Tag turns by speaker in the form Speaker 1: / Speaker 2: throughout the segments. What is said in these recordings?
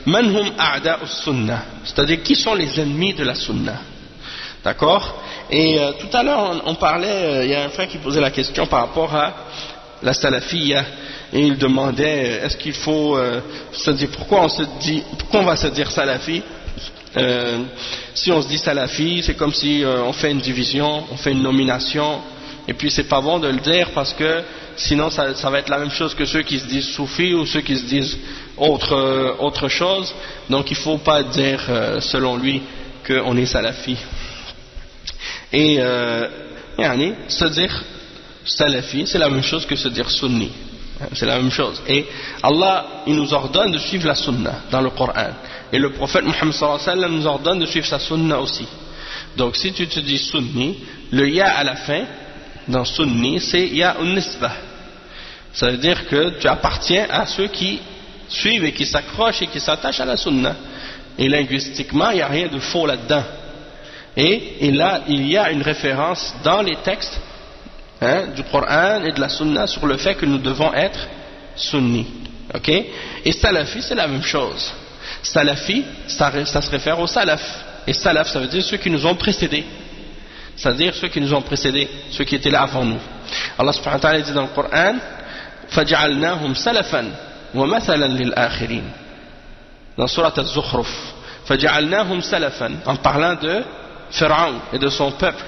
Speaker 1: Man hum a'da'us sunnah, c'est-à-dire qui sont les ennemis de la sunna. D'accord? Et tout à l'heure on parlait, il y a un frère qui posait la question par rapport à la salafiyya, et il demandait est-ce qu'il faut se dire pourquoi on va se dire salafi, si on se dit salafi c'est comme si on fait une division, on fait une nomination, et puis c'est pas bon de le dire parce que sinon ça va être la même chose que ceux qui se disent soufis ou ceux qui se disent autre chose. Donc il faut pas dire selon lui qu'on est salafi. Et se dire salafi c'est la même chose que se dire sunni, c'est la même chose. Et Allah il nous ordonne de suivre la sunna dans le Coran, et le prophète Muhammad sallallahu alayhi wa sallam nous ordonne de suivre sa sunna aussi. Donc si tu te dis sunni, le ya à la fin dans sunni c'est ya un-nisbah, ça veut dire que tu appartiens à ceux qui suivent et qui s'accrochent et qui s'attachent à la sunna, et linguistiquement il n'y a rien de faux là-dedans. Et là il y a une référence dans les textes du Coran et de la sunna sur le fait que nous devons être sunnis. Ok? Et salafi c'est la même chose. Salafi ça se réfère au salaf, et salaf ça veut dire ceux qui nous ont précédés, c'est-à-dire ceux qui nous ont précédés, ceux qui étaient là avant nous. Allah subhanahu wa ta'ala dit dans le Coran فَجَعَلْنَاهُمْ سَلَفًا وَمَثَلًا لِلْآخِرِينَ, dans Surat Al-Zukhruf. فَجَعَلْنَاهُمْ سَلَفًا, en parlant de Pharaon et de son peuple,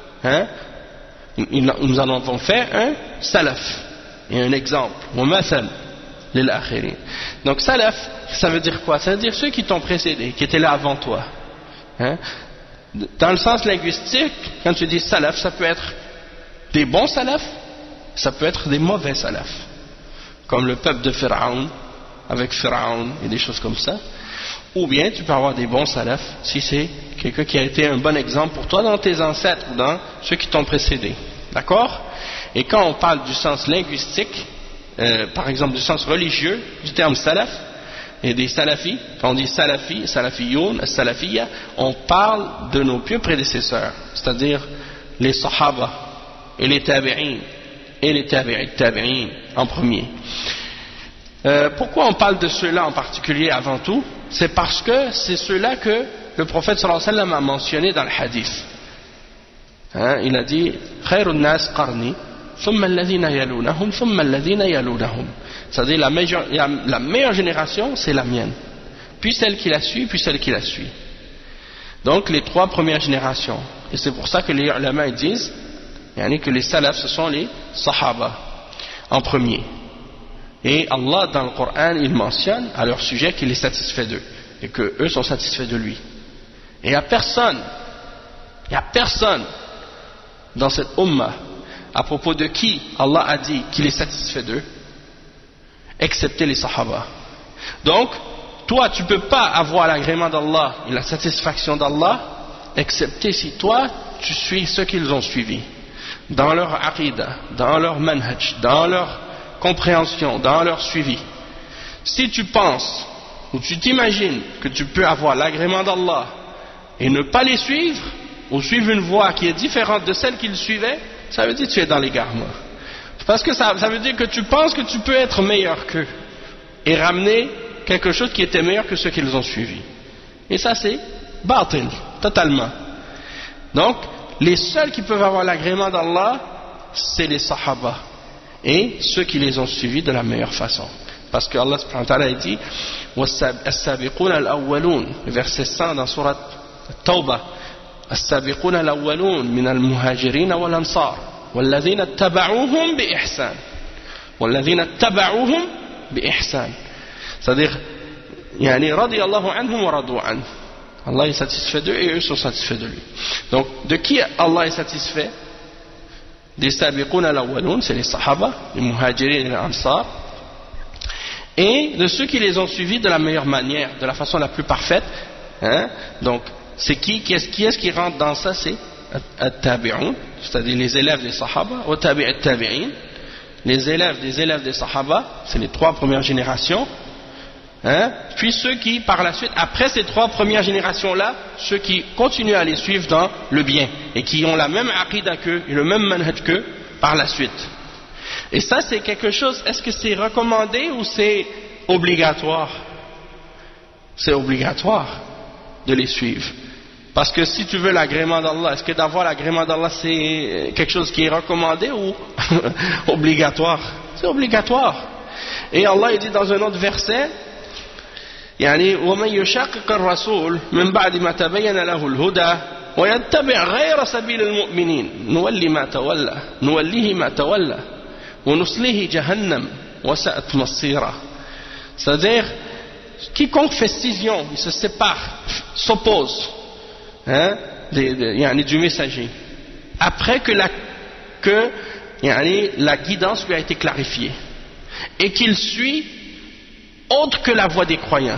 Speaker 1: nous en avons fait un salaf et un exemple. وَمَثَلًا لِلْآخِرِينَ. Donc salaf ça veut dire quoi? Ça veut dire ceux qui t'ont précédé, qui étaient là avant toi. Dans le sens linguistique, quand tu dis salaf, ça peut être des bons salafs, ça peut être des mauvais salafs, comme le peuple de Pharaon avec Pharaon et des choses comme ça. Ou bien tu peux avoir des bons salafs si c'est quelqu'un qui a été un bon exemple pour toi dans tes ancêtres ou dans ceux qui t'ont précédé. D'accord? Et quand on parle du sens linguistique, par exemple du sens religieux du terme salaf et des salafis, quand on dit salafi, salafiyoun, salafiyya, on parle de nos pieux prédécesseurs, c'est-à-dire les sahaba et les tabi'in et les tabi'in en premier. Pourquoi on parle de ceux-là en particulier avant tout? C'est parce que c'est ceux-là que le prophète sallallahu alayhi wa sallam a mentionné dans le hadith. Il a dit khayrun nas qarni thumma alladhina yalunahum thumma alladhina yalunahum, c'est-à-dire la meilleure génération c'est la mienne, puis celle qui la suit, puis celle qui la suit. Donc les trois premières générations. Et c'est pour ça que les ulama disent que les salafs ce sont les sahaba en premier. Et Allah dans le Coran il mentionne à leur sujet qu'il est satisfait d'eux et qu'eux sont satisfaits de lui. Et il n'y a personne dans cette ummah à propos de qui Allah a dit qu'il est satisfait d'eux excepté les sahaba. Donc toi tu ne peux pas avoir l'agrément d'Allah et la satisfaction d'Allah excepté si toi tu suis ceux qu'ils ont suivis dans leur aqidah, dans leur manhaj, dans leur compréhension, dans leur suivi. Si tu penses ou tu t'imagines que tu peux avoir l'agrément d'Allah et ne pas les suivre, ou suivre une voie qui est différente de celle qu'ils suivaient, ça veut dire que tu es dans l'égarement. Parce que ça veut dire que tu penses que tu peux être meilleur qu'eux et ramener quelque chose qui était meilleur que ceux qu'ils ont suivis. Et ça c'est batil, totalement. Donc les seuls qui peuvent avoir l'agrément d'Allah c'est les sahaba et ceux qui les ont suivis de la meilleure façon. Parce que Allah subhanahu wa ta'ala dit as-sabiqun al-awwalun, verset 100 dans surat Tawbah, as-sabiqun al-awwalun min al-muhajirin wal-ansar والذين اتبعوهم بإحسان والذين اتبعوهم بإحسان, c'est-à-dire رضي الله عنهم ورضوا عنه, Allah est satisfait d'eux et eux sont satisfaits de lui. Donc de qui Allah est satisfait? Des sabiqun al-awwalun, c'est les sahaba, les muhajirin et les ansar, et de ceux qui les ont suivis de la meilleure manière, de la façon la plus parfaite. Donc c'est qui est-ce qui rentre dans ça? C'est at-tabi'un, c'est-à-dire les élèves des sahaba, ou tabi'at-tabi'in, les élèves des sahaba, c'est les trois premières générations, puis ceux qui par la suite, après ces trois premières générations là, ceux qui continuent à les suivre dans le bien et qui ont la même aqidah qu'eux et le même manhaj qu'eux par la suite. Et ça c'est quelque chose, est-ce que c'est recommandé ou c'est obligatoire? c'est obligatoire de les suivre. Parce que si tu veux l'agrément d'Allah, est-ce que d'avoir l'agrément d'Allah c'est quelque chose qui est recommandé ou obligatoire? C'est obligatoire. Et Allah il dit dans un autre verset, يعني ومن يشاقق الرسول من بعد ما تبين له الهدى ويتبع غير سبيل المؤمنين نوليه ما تولى ونصله جهنم وساءت مصيرا. C'est-à-dire quiconque fait scission, il se sépare, s'oppose du messager après que la guidance lui a été clarifiée et qu'il suit autre que la voie des croyants.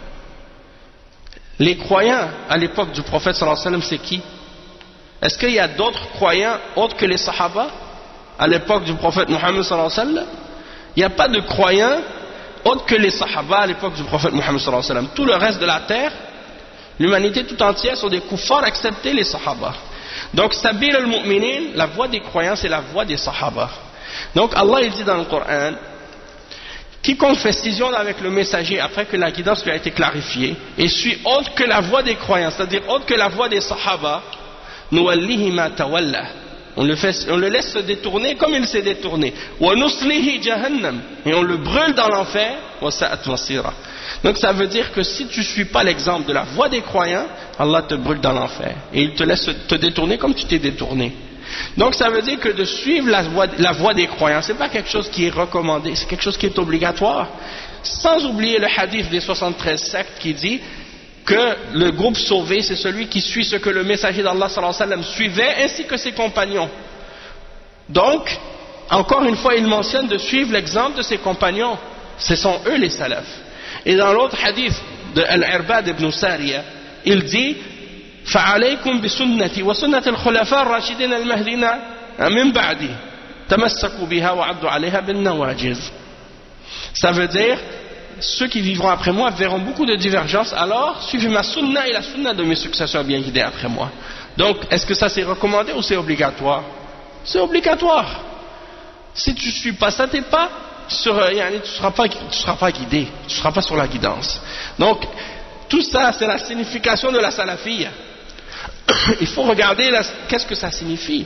Speaker 1: Les croyants à l'époque du prophète sallallahu alayhi wa sallam, c'est qui? Est-ce qu'il y a d'autres croyants autres que les sahaba à l'époque du prophète Mohammed sallallahu alayhi wa sallam? Il n'y a pas de croyants autres que les sahaba à l'époque du prophète Mohammed sallallahu alayhi wa sallam. Tout le reste de la terre, l'humanité tout entière sont des kuffars excepté les sahaba. Donc sabil al-mu'minin, la voie des croyants, c'est la voie des sahaba. Donc Allah il dit dans le Coran, quiconque fait scission avec le messager après que la guidance lui a été clarifiée et suit autre que la voie des croyants, c'est-à-dire autre que la voie des sahaba, nuwallihi ma tawalla, on le laisse se détourner comme il s'est détourné, wa nuslihi jahannam, et on le brûle dans l'enfer, wa sa'at masira. Donc ça veut dire que si tu ne suis pas l'exemple de la voie des croyants, Allah te brûle dans l'enfer et il te laisse te détourner comme tu t'es détourné. Donc ça veut dire que de suivre la voie des croyants, ce n'est pas quelque chose qui est recommandé, c'est quelque chose qui est obligatoire. Sans oublier le hadith des 73 sectes qui dit que le groupe sauvé, c'est celui qui suit ce que le messager d'Allah sallallahu alayhi wa sallam suivait, ainsi que ses compagnons. Donc, encore une fois, il mentionne de suivre l'exemple de ses compagnons. Ce sont eux les salafs. Et dans l'autre hadith de Al-Irbad ibn Sariya, il dit فعليكم بسنتي وسنة الخلفاء الراشدين المهديين من بعدي تمسكوا بها وعضوا عليها بالنواجذ. Ça veut dire ceux qui vivront après moi verront beaucoup de divergences, alors suivez ma sunna et la sunna de mes successeurs bien guidés après moi. Donc est-ce que ça c'est recommandé ou c'est obligatoire? C'est obligatoire. Si tu ne suis pas ça, tu ne seras pas guidé, tu ne seras pas sur la guidance. Donc tout ça c'est la signification de la salafiyya. Il faut regarder qu'est-ce que ça signifie.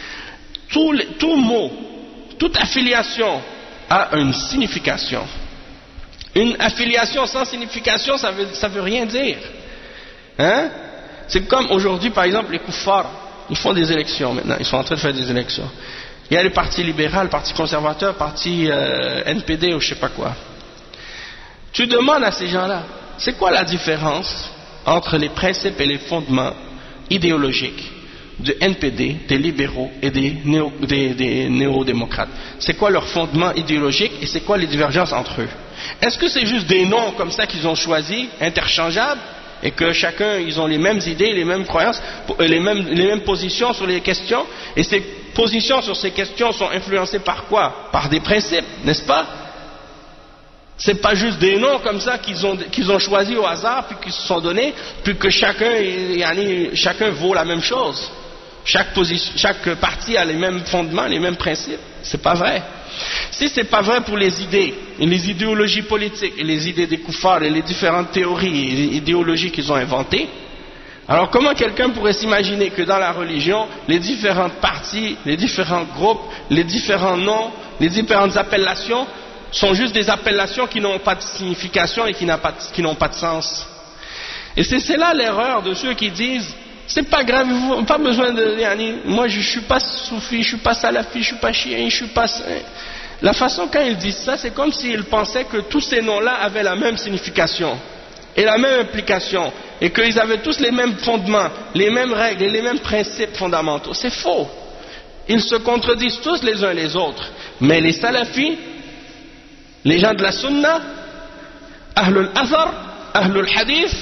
Speaker 1: Tout mot, toute affiliation a une signification. Une affiliation sans signification, ça veut rien dire. C'est comme aujourd'hui, par exemple, les kuffars, ils font des élections maintenant, ils sont en train de faire des élections. Il y a le parti libéral, le parti conservateur, le parti NPD ou je sais pas quoi. Tu demandes à ces gens-là, c'est quoi la différence entre les principes et les fondements idéologiques du NPD, des libéraux et des néo-démocrates? C'est quoi leur fondement idéologique et c'est quoi les divergences entre eux? Est-ce que c'est juste des noms comme ça qu'ils ont choisis, interchangeables, et que chacun, ils ont les mêmes idées, les mêmes croyances, les mêmes positions sur les questions, et ces positions sur ces questions sont influencées par quoi? Par des principes, n'est-ce pas? C'est pas juste des noms comme ça qu'ils ont choisis au hasard puis qu'ils se sont donnés, puis que chacun vaut la même chose. Chaque parti a les mêmes fondements, les mêmes principes. C'est pas vrai. Si c'est pas vrai pour les idées, et les idéologies politiques, et les idées des kuffars, et les différentes théories et idéologies qu'ils ont inventées, alors comment quelqu'un pourrait s'imaginer que dans la religion, les différentes parties, les différents groupes, les différents noms, les différentes appellations sont juste des appellations qui n'ont pas de signification et qui n'ont pas de sens? Et c'est là l'erreur de ceux qui disent c'est pas grave, pas besoin de moi je suis pas soufi, je suis pas salafi, je suis pas chien, je suis pas. La façon quand ils disent ça, c'est comme s'ils pensaient que tous ces noms-là avaient la même signification et la même implication et qu'ils avaient tous les mêmes fondements, les mêmes règles et les mêmes principes fondamentaux. C'est faux. Ils se contredisent tous les uns les autres. Mais les salafis, les gens de la sunna, ahlul athar, ahlul hadith,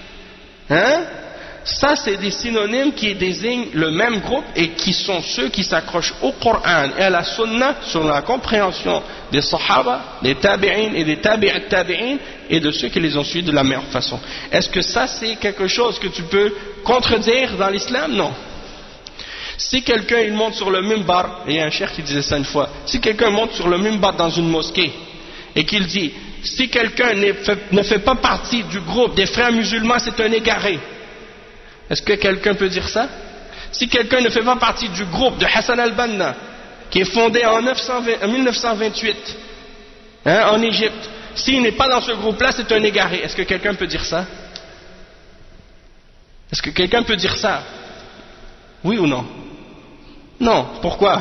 Speaker 1: ça c'est des synonymes qui désignent le même groupe et qui sont ceux qui s'accrochent au Coran et à la sunna sur la compréhension des sahaba, des tabi'in et des tabi'at tabi'in et de ceux qui les ont suivis de la meilleure façon. Est-ce que ça c'est quelque chose que tu peux contredire dans l'islam? Non. Si quelqu'un il monte sur le mimbar, et il y a un cheikh qui disait ça une fois, si quelqu'un monte sur le mimbar dans une mosquée et qu'il dit si quelqu'un ne fait pas partie du groupe des frères musulmans, c'est un égaré. Est-ce que quelqu'un peut dire ça? Si quelqu'un ne fait pas partie du groupe de Hassan al-Banna, qui est fondé en 1928, en Égypte, s'il n'est pas dans ce groupe-là, c'est un égaré. Est-ce que quelqu'un peut dire ça? Est-ce que quelqu'un peut dire ça? Oui ou non? Non. Pourquoi?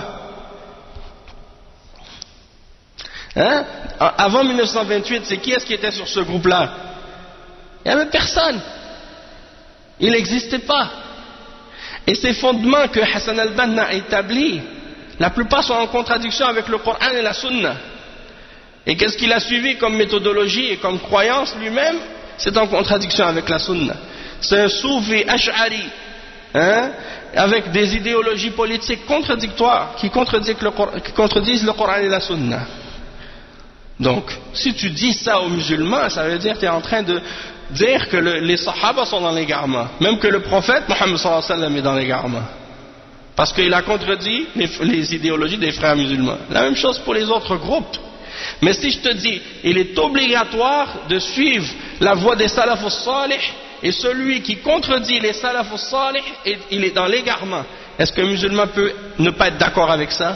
Speaker 1: Avant 1928, c'est qui est-ce qui était sur ce groupe-là? Il n'y avait personne. Il n'existait pas. Et ces fondements que Hassan al-Banna a établis, la plupart sont en contradiction avec le Coran et la Sunna. Et qu'est-ce qu'il a suivi comme méthodologie et comme croyance lui-même? C'est en contradiction avec la Sunna. C'est un soufi ash'ari, avec des idéologies politiques contradictoires qui contredisent le Coran et la Sunna. Donc, si tu dis ça aux musulmans, ça veut dire que tu es en train de dire que les sahaba sont dans l'égarement, même que le prophète Mohammed sallallahu alayhi wa sallam est dans l'égarement, parce qu'il a contredit les idéologies des frères musulmans. La même chose pour les autres groupes. Mais si je te dis, il est obligatoire de suivre la voie des salafus salih, et celui qui contredit les salafus salih, il est dans l'égarement, est-ce qu'un musulman peut ne pas être d'accord avec ça?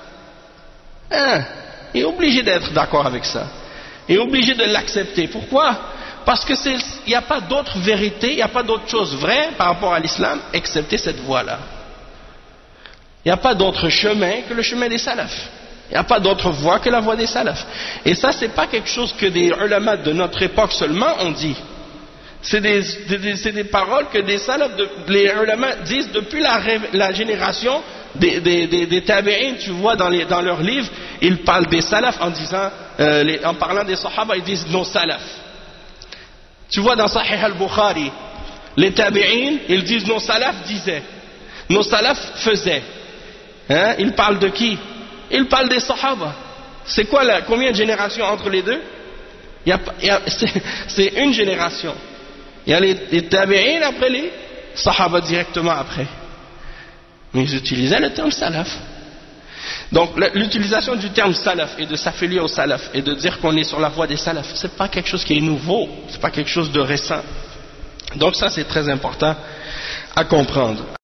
Speaker 1: Il est obligé d'être d'accord avec ça. Il est obligé de l'accepter. Pourquoi? Parce que il n'y a pas d'autre vérité, il n'y a pas d'autre chose vraie par rapport à l'islam, excepté cette voie-là. Il n'y a pas d'autre chemin que le chemin des salafs. Il n'y a pas d'autre voie que la voie des salafs. Et ça, c'est pas quelque chose que des ulama de notre époque seulement ont dit. C'est des paroles que des salafs, les ulama disent depuis la génération des tabi'in. Tu vois dans leurs livres, ils parlent des salafs en disant, en parlant des sahaba, ils disent nos salafs. Tu vois dans Sahih al-Bukhari, les tabi'in, ils disent nos salafs disaient, nos salafs faisaient. Ils parlent de qui? Ils parlent des sahaba. C'est quoi là? Combien de générations entre les deux? C'est une génération. Il y a les tabi'in après les sahaba directement après. Mais ils utilisaient le terme salaf. Donc l'utilisation du terme salaf et de s'affilier au salaf et de dire qu'on est sur la voie des salafs, c'est pas quelque chose qui est nouveau, c'est pas quelque chose de récent. Donc ça c'est très important à comprendre.